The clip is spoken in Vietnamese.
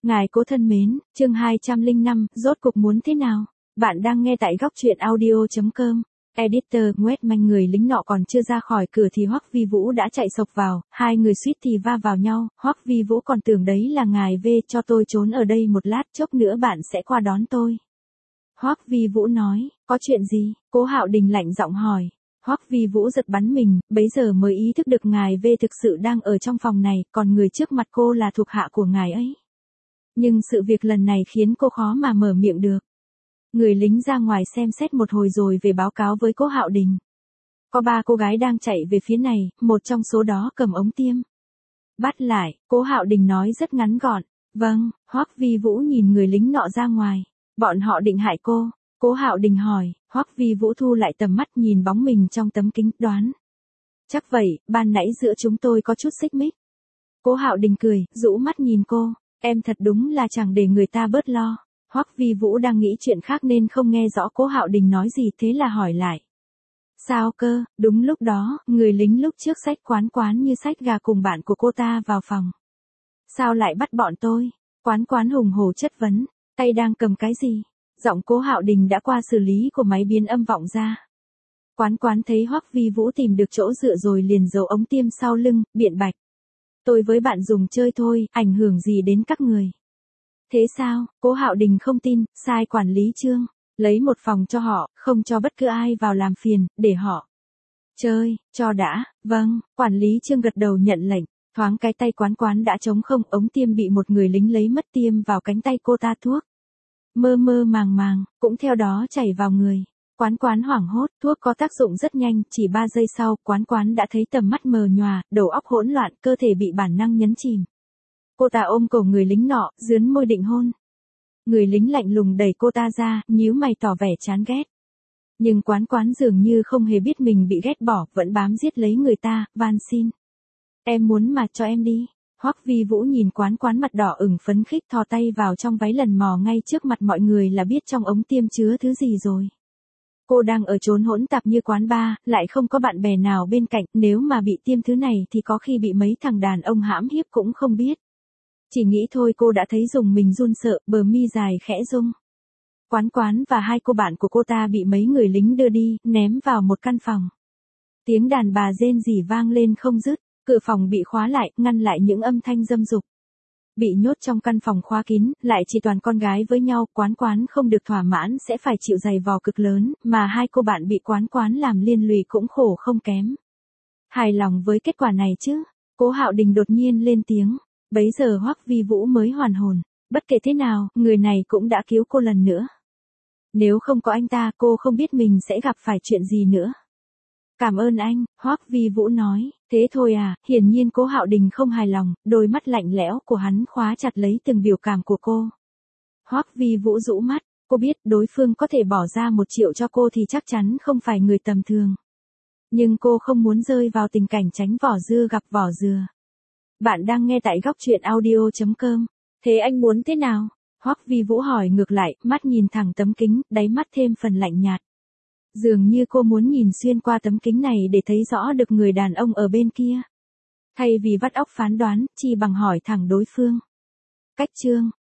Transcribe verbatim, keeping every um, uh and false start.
Ngài cố thân mến, chương hai trăm lẻ năm, rốt cuộc muốn thế nào? Bạn đang nghe tại góc truyện audio chấm com. Editor, Nguyệt Manh người lính nọ còn chưa ra khỏi cửa thì Hoắc Vi Vũ đã chạy sộc vào, hai người suýt thì va vào nhau, Hoắc Vi Vũ còn tưởng đấy là ngài V cho tôi trốn ở đây một lát, chốc nữa bạn sẽ qua đón tôi. Hoắc Vi Vũ nói, có chuyện gì? Cố Hạo Đình lạnh giọng hỏi. Hoắc Vi Vũ giật bắn mình, bấy giờ mới ý thức được ngài V thực sự đang ở trong phòng này, còn người trước mặt cô là thuộc hạ của ngài ấy. Nhưng sự việc lần này khiến cô khó mà mở miệng được. Người lính ra ngoài xem xét một hồi rồi về báo cáo với Cố Hạo Đình. Có ba cô gái đang chạy về phía này, một trong số đó cầm ống tiêm. Bắt lại, Cố Hạo Đình nói rất ngắn gọn. Vâng, Hoắc Vi Vũ nhìn người lính nọ ra ngoài. Bọn họ định hại cô. Cố Hạo Đình hỏi, Hoắc Vi Vũ thu lại tầm mắt nhìn bóng mình trong tấm kính, đoán. Chắc vậy, ban nãy giữa chúng tôi có chút xích mích. Cố Hạo Đình cười, rũ mắt nhìn cô. Em thật đúng là chẳng để người ta bớt lo. Hoắc Vi Vũ đang nghĩ chuyện khác nên không nghe rõ Cố Hạo Đình nói gì, thế là hỏi lại. Sao cơ? Đúng lúc đó, người lính lúc trước xách Quán Quán như xách gà cùng bạn của cô ta vào phòng. Sao lại bắt bọn tôi? Quán Quán hùng hổ chất vấn, tay đang cầm cái gì? Giọng Cố Hạo Đình đã qua xử lý của máy biến âm vọng ra. Quán Quán thấy Hoắc Vi Vũ tìm được chỗ dựa rồi liền giấu ống tiêm sau lưng, biện bạch. Tôi với bạn dùng chơi thôi, ảnh hưởng gì đến các người. Thế sao? Cố Hạo Đình không tin, sai quản lý Trương, lấy một phòng cho họ, không cho bất cứ ai vào làm phiền, để họ chơi, cho đã. Vâng, quản lý Trương gật đầu nhận lệnh, thoáng cái tay Quán Quán đã trống không, ống tiêm bị một người lính lấy mất tiêm vào cánh tay cô ta, thuốc mơ mơ màng màng, cũng theo đó chảy vào người. Quán Quán hoảng hốt, thuốc có tác dụng rất nhanh, chỉ ba giây sau, Quán Quán đã thấy tầm mắt mờ nhòa, đầu óc hỗn loạn, cơ thể bị bản năng nhấn chìm. Cô ta ôm cổ người lính nọ, dướn môi định hôn. Người lính lạnh lùng đẩy cô ta ra, nhíu mày tỏ vẻ chán ghét. Nhưng Quán Quán dường như không hề biết mình bị ghét bỏ, vẫn bám giết lấy người ta, van xin. Em muốn mà cho em đi. Hoắc Vi Vũ nhìn Quán Quán mặt đỏ ửng phấn khích thò tay vào trong váy lần mò ngay trước mặt mọi người là biết trong ống tiêm chứa thứ gì rồi. Cô đang ở chốn hỗn tạp như quán bar, lại không có bạn bè nào bên cạnh, nếu mà bị tiêm thứ này thì có khi bị mấy thằng đàn ông hãm hiếp cũng không biết. Chỉ nghĩ thôi cô đã thấy dùng mình run sợ, bờ mi dài khẽ rung. Quán Quán và hai cô bạn của cô ta bị mấy người lính đưa đi, ném vào một căn phòng. Tiếng đàn bà rên rỉ vang lên không dứt, cửa phòng bị khóa lại, ngăn lại những âm thanh dâm dục. Bị nhốt trong căn phòng khóa kín, lại chỉ toàn con gái với nhau, Quán Quán không được thỏa mãn sẽ phải chịu giày vò cực lớn, mà hai cô bạn bị Quán Quán làm liên lụy cũng khổ không kém. Hài lòng với kết quả này chứ? Cố Hạo Đình đột nhiên lên tiếng. Bấy giờ Hoắc Vi Vũ mới hoàn hồn, bất kể thế nào, người này cũng đã cứu cô lần nữa. Nếu không có anh ta, cô không biết mình sẽ gặp phải chuyện gì nữa. Cảm ơn anh, Hoắc Vi Vũ nói, thế thôi à, hiển nhiên Cố Hạo Đình không hài lòng, đôi mắt lạnh lẽo của hắn khóa chặt lấy từng biểu cảm của cô. Hoắc Vi Vũ rũ mắt, cô biết đối phương có thể bỏ ra một triệu cho cô thì chắc chắn không phải người tầm thường. Nhưng cô không muốn rơi vào tình cảnh tránh vỏ dưa gặp vỏ dừa. Bạn đang nghe tại góc truyện audio chấm com. Thế anh muốn thế nào? Hoắc Vi Vũ hỏi ngược lại, mắt nhìn thẳng tấm kính, đáy mắt thêm phần lạnh nhạt. Dường như cô muốn nhìn xuyên qua tấm kính này để thấy rõ được người đàn ông ở bên kia. Thay vì vắt óc phán đoán, chi bằng hỏi thẳng đối phương. Cách chương,